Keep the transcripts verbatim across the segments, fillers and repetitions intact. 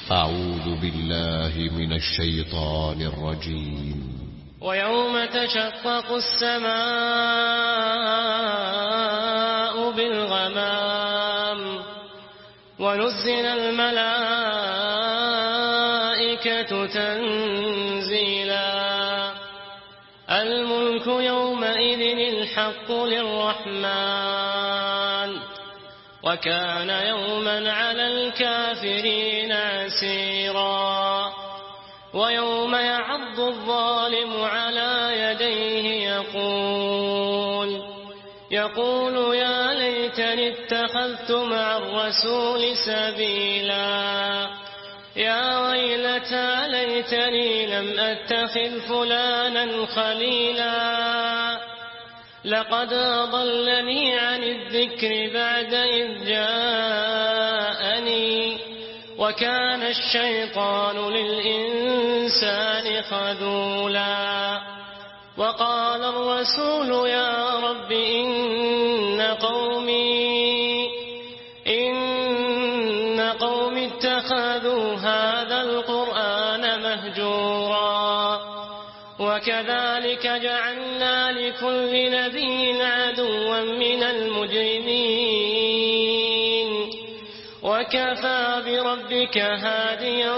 أعوذ بالله من الشيطان الرجيم. ويوم تشقق السماء بالغمام ونزل الملائكة تنزيلا الملك يومئذ الحق للرحمن وكان يوما على الكافرين عسيرا ويوم يعض الظالم على يديه يقول يقول يا ليتني اتخذت مع الرسول سبيلا يا ويلتى ليتني لم أتخذ فلانا خليلا لقد أضلني عن الذكر بعد إذ جاءني وكان الشيطان للإنسان خذولا وقال الرسول يا رب إن قومي إن قومي اتخذوا هذا القرآن مهجورا وكذلك جعلنا لكل نبي عدوا من المجرمين وكفى بربك هاديا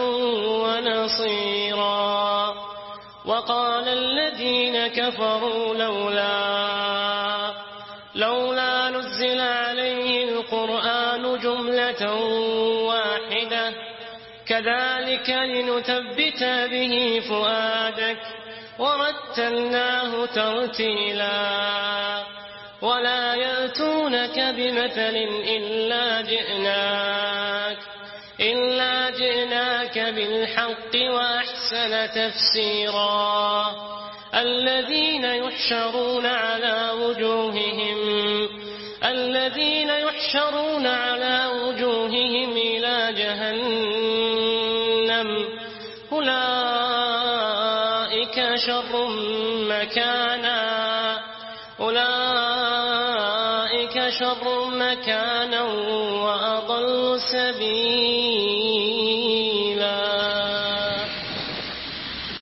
ونصيرا وقال الذين كفروا لولا لولا نزل عليه القرآن جملة واحدة كذلك لنثبت به فؤادك ورتلناه ترتيلا ولا يأتونك بمثل إلا جئناك إلا جئناك بالحق وأحسن تفسيرا الذين يحشرون على وجوههم الذين يحشرون على وجوههم إلى جهنم أولئك شر مكانا أولئك شر مكانا وأضل سبيلا.